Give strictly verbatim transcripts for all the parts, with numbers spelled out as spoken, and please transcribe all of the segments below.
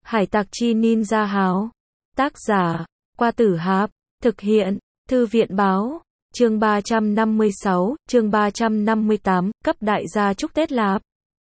Hải tặc chi ninja háo. Tác giả, Qua Tử Hạp. Thực hiện, Thư viện báo. Chương ba trăm năm mươi sáu, chương ba trăm năm mươi tám, cấp đại gia chúc Tết lạp.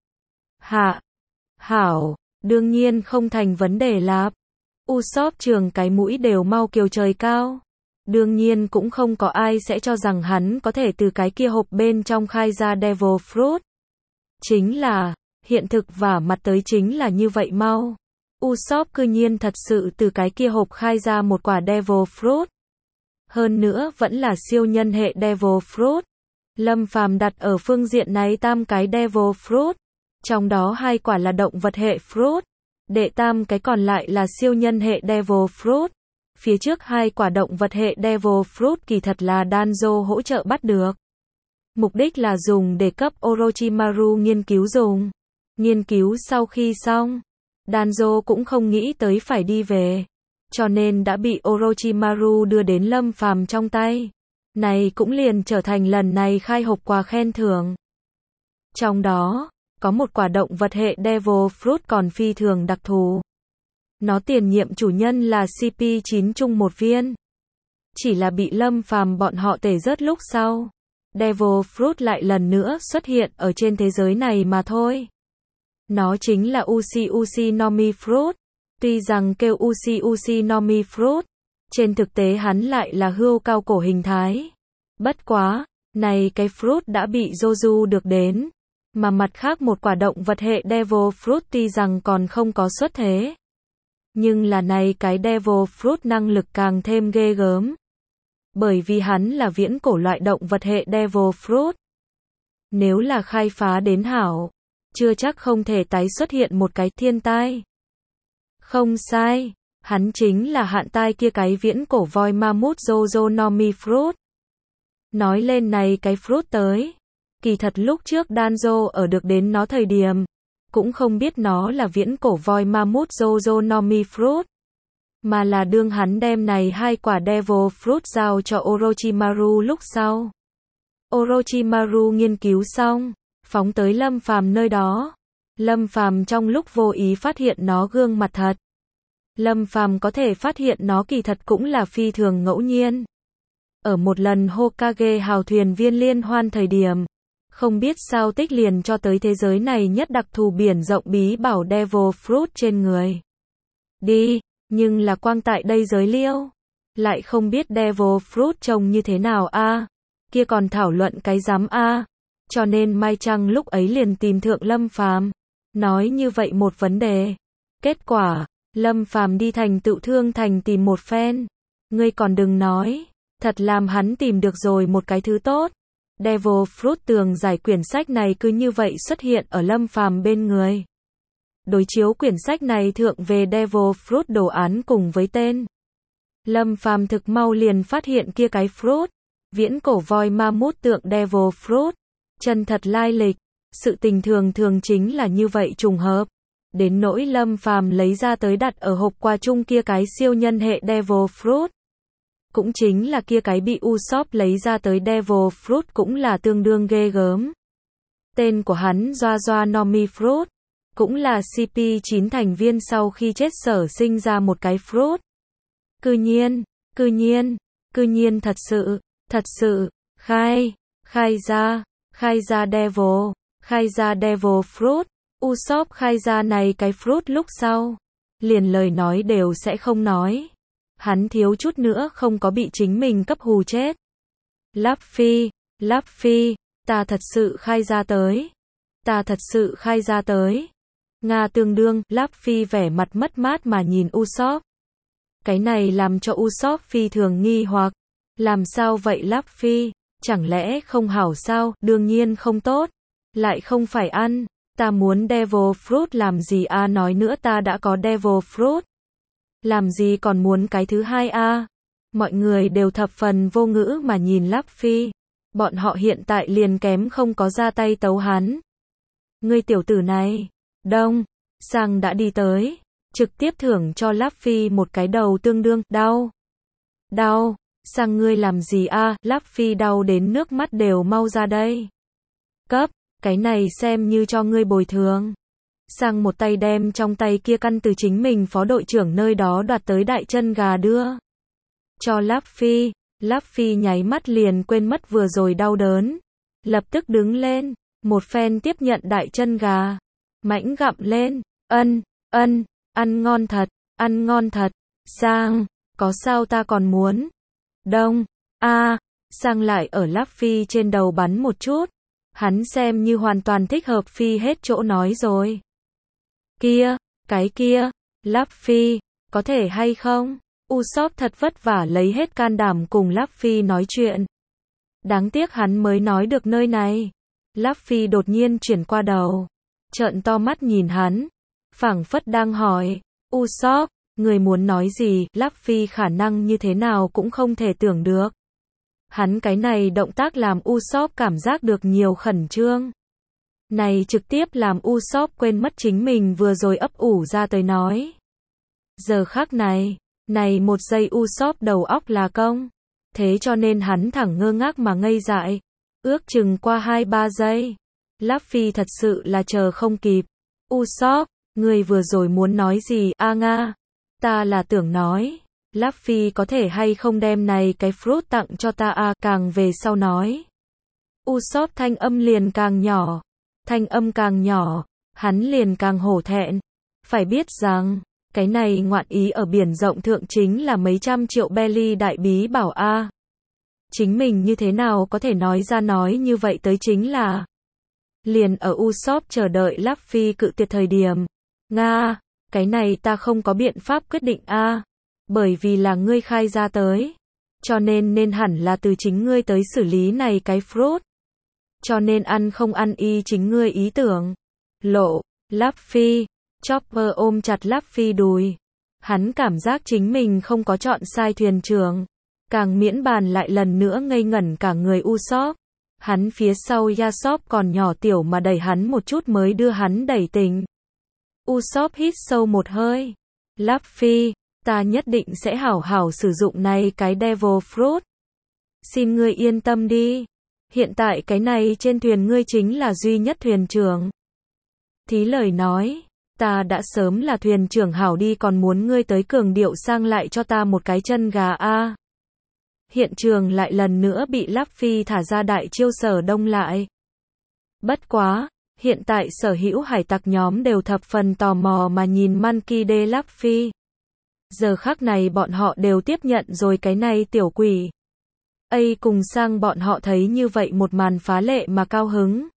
Hạ. Hảo, đương nhiên không thành vấn đề lạp. Usopp trường cái mũi đều mau kiều trời cao. Đương nhiên cũng không có ai sẽ cho rằng hắn có thể từ cái kia hộp bên trong khai ra Devil Fruit. Chính là, hiện thực và mặt tới chính là như vậy mau. Usopp cư nhiên thật sự từ cái kia hộp khai ra một quả Devil Fruit. Hơn nữa vẫn là siêu nhân hệ Devil Fruit. Lâm Phàm đặt ở phương diện này tam cái Devil Fruit. Trong đó hai quả là động vật hệ Fruit. Đệ tam cái còn lại là siêu nhân hệ Devil Fruit. Phía trước hai quả động vật hệ Devil Fruit kỳ thật là Danzo hỗ trợ bắt được. Mục đích là dùng để cấp Orochimaru nghiên cứu dùng. Nghiên cứu sau khi xong, Danzo cũng không nghĩ tới phải đi về. Cho nên đã bị Orochimaru đưa đến Lâm Phàm trong tay. Này cũng liền trở thành lần này khai hộp quà khen thưởng. Trong đó, có một quả động vật hệ Devil Fruit còn phi thường đặc thù. Nó tiền nhiệm chủ nhân là xê pê chín chung một viên. Chỉ là bị Lâm Phàm bọn họ tể rớt lúc sau. Devil Fruit lại lần nữa xuất hiện ở trên thế giới này mà thôi. Nó chính là Uchi Uchi no Mi Fruit. Tuy rằng kêu Uchi Uchi no Mi Fruit, trên thực tế hắn lại là hươu cao cổ hình thái. Bất quá, này cái fruit đã bị Joju được đến. Mà mặt khác một quả động vật hệ Devil Fruit tuy rằng còn không có xuất thế. Nhưng là này cái Devil Fruit năng lực càng thêm ghê gớm. Bởi vì hắn là viễn cổ loại động vật hệ Devil Fruit. Nếu là khai phá đến hảo, chưa chắc không thể tái xuất hiện một cái thiên tai. Không sai, hắn chính là hạn tai kia cái viễn cổ voi Mammoth Jojo no Mi Fruit. Nói lên này cái fruit tới, kỳ thật lúc trước Danzo ở được đến nó thời điểm, cũng không biết nó là viễn cổ voi Mammoth Jojo no Mi Fruit. Mà là đương hắn đem này hai quả Devil Fruit giao cho Orochimaru lúc sau. Orochimaru nghiên cứu xong, phóng tới Lâm Phàm nơi đó. Lâm Phàm trong lúc vô ý phát hiện nó gương mặt thật. Lâm Phàm có thể phát hiện nó kỳ thật cũng là phi thường ngẫu nhiên. Ở một lần Hokage hào thuyền viên liên hoan thời điểm, không biết sao tích liền cho tới thế giới này nhất đặc thù biển rộng bí bảo Devil Fruit trên người. Đi, nhưng là quang tại đây giới liêu. Lại không biết Devil Fruit trông như thế nào a à? Kia còn thảo luận cái rắm a à? Cho nên Mai Trăng lúc ấy liền tìm thượng Lâm Phàm, nói như vậy một vấn đề. Kết quả, Lâm Phàm đi thành Tựu Thương Thành tìm một phen. Ngươi còn đừng nói, thật làm hắn tìm được rồi một cái thứ tốt. Devil Fruit tường giải quyển sách này cứ như vậy xuất hiện ở Lâm Phàm bên người. Đối chiếu quyển sách này thượng về Devil Fruit đồ án cùng với tên. Lâm Phàm thực mau liền phát hiện kia cái fruit, viễn cổ voi Mammoth tượng Devil Fruit, chân thật lai lịch, sự tình thường thường chính là như vậy trùng hợp. Đến nỗi Lâm Phàm lấy ra tới đặt ở hộp quà chung kia cái siêu nhân hệ Devil Fruit. Cũng chính là kia cái bị Usopp lấy ra tới Devil Fruit cũng là tương đương ghê gớm. Tên của hắn Joa Joa no Mi Fruit, cũng là xê pê chín thành viên sau khi chết sở sinh ra một cái fruit. Cư nhiên, cư nhiên, cư nhiên thật sự, thật sự, khai, khai ra, khai ra Devil, khai ra Devil Fruit. Usopp khai ra này cái fruit lúc sau, liền lời nói đều sẽ không nói. Hắn thiếu chút nữa không có bị chính mình cấp hù chết. Luffy, Luffy, ta thật sự khai ra tới. Ta thật sự khai ra tới. Nga tương đương, Luffy vẻ mặt mất mát mà nhìn Usopp. Cái này làm cho Usopp phi thường nghi hoặc. Làm sao vậy Luffy? Chẳng lẽ không hảo sao? Đương nhiên không tốt. Lại không phải ăn. Ta muốn Devil Fruit làm gì a à? Nói nữa ta đã có Devil Fruit. Làm gì còn muốn cái thứ hai a à? Mọi người đều thập phần vô ngữ mà nhìn Luffy. Bọn họ hiện tại liền kém không có ra tay tấu hắn. Ngươi tiểu tử này. Đông. Sang đã đi tới. Trực tiếp thưởng cho Luffy một cái đầu tương đương. Đau. Đau. Sang ngươi làm gì a à? Luffy đau đến nước mắt đều mau ra đây. Cấp. Cái này xem như cho ngươi bồi thường. Sang một tay đem trong tay kia căn từ chính mình phó đội trưởng nơi đó đoạt tới đại chân gà đưa cho Luffy. Luffy nháy mắt liền quên mất vừa rồi đau đớn, lập tức đứng lên, một phen tiếp nhận đại chân gà, mãnh gặm lên, ân, ân, ăn ngon thật, ăn ngon thật. Sang, có sao ta còn muốn. Đông, a, Sang lại ở Luffy trên đầu bắn một chút, hắn xem như hoàn toàn thích hợp phi hết chỗ nói rồi. Kia, cái kia, Luffy, có thể hay không? Usopp thật vất vả lấy hết can đảm cùng Luffy nói chuyện. Đáng tiếc hắn mới nói được nơi này. Luffy đột nhiên chuyển qua đầu, trợn to mắt nhìn hắn, phảng phất đang hỏi, Usopp, người muốn nói gì? Luffy khả năng như thế nào cũng không thể tưởng được. Hắn cái này động tác làm Usopp cảm giác được nhiều khẩn trương. Này trực tiếp làm Usopp quên mất chính mình vừa rồi ấp ủ ra tới nói. Giờ khắc này, này một giây Usopp đầu óc là công. Thế cho nên hắn thẳng ngơ ngác mà ngây dại. Ước chừng qua hai ba giây. Luffy thật sự là chờ không kịp. Usopp, người vừa rồi muốn nói gì? A nga, ta là tưởng nói, Luffy có thể hay không đem này cái fruit tặng cho ta a? Càng về sau nói. Usopp thanh âm liền càng nhỏ. Thanh âm càng nhỏ, hắn liền càng hổ thẹn. Phải biết rằng, cái này ngoạn ý ở biển rộng thượng chính là mấy trăm triệu belly đại bí bảo a. Chính mình như thế nào có thể nói ra nói như vậy tới chính là. Liền ở Usopp chờ đợi Luffy cự tuyệt thời điểm. Nga, cái này ta không có biện pháp quyết định a. Bởi vì là ngươi khai ra tới. Cho nên nên hẳn là từ chính ngươi tới xử lý này cái fruit. Cho nên ăn không ăn y chính ngươi ý tưởng. Lộ, Luffy, Chopper ôm chặt Luffy đùi. Hắn cảm giác chính mình không có chọn sai thuyền trưởng. Càng miễn bàn lại lần nữa ngây ngẩn cả người Usopp. Hắn phía sau Yasop còn nhỏ tiểu mà đẩy hắn một chút mới đưa hắn đẩy tỉnh. Usopp hít sâu một hơi. Luffy, ta nhất định sẽ hảo hảo sử dụng này cái Devil Fruit. Xin ngươi yên tâm đi. Hiện tại cái này trên thuyền ngươi chính là duy nhất thuyền trưởng. Thí lời nói, ta đã sớm là thuyền trưởng hảo đi còn muốn ngươi tới cường điệu sang lại cho ta một cái chân gà a. Hiện trường lại lần nữa bị Luffy thả ra đại chiêu Sở Đông lại. Bất quá, hiện tại sở hữu hải tặc nhóm đều thập phần tò mò mà nhìn Monkey D. Luffy. Giờ khắc này bọn họ đều tiếp nhận rồi cái này tiểu quỷ. Ây cùng sang bọn họ thấy như vậy một màn phá lệ mà cao hứng.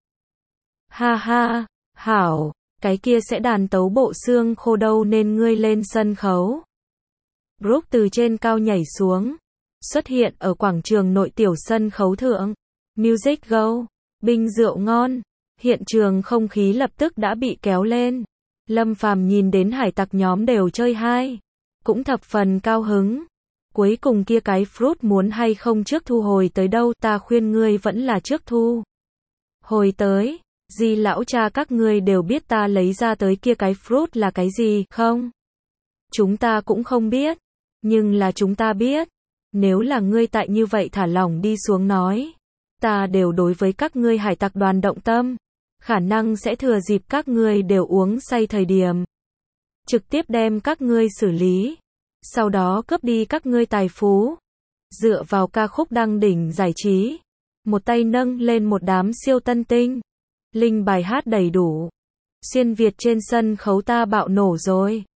Ha ha, hảo, cái kia sẽ đàn tấu bộ xương khô đâu nên ngươi lên sân khấu. Brook từ trên cao nhảy xuống, xuất hiện ở quảng trường nội tiểu sân khấu thượng. Music go, binh rượu ngon, hiện trường không khí lập tức đã bị kéo lên. Lâm Phàm nhìn đến hải tặc nhóm đều chơi hai, cũng thập phần cao hứng. Cuối cùng kia cái fruit muốn hay không trước thu hồi tới đâu, ta khuyên ngươi vẫn là trước thu hồi tới. Di lão cha các ngươi đều biết ta lấy ra tới kia cái fruit là cái gì, không? Chúng ta cũng không biết, nhưng là chúng ta biết. Nếu là ngươi tại như vậy thả lỏng đi xuống nói, ta đều đối với các ngươi hải tặc đoàn động tâm, khả năng sẽ thừa dịp các ngươi đều uống say thời điểm, trực tiếp đem các ngươi xử lý, sau đó cướp đi các ngươi tài phú. Dựa vào ca khúc đăng đỉnh giải trí, một tay nâng lên một đám siêu tân tinh, linh bài hát đầy đủ, xuyên Việt trên sân khấu ta bạo nổ rồi.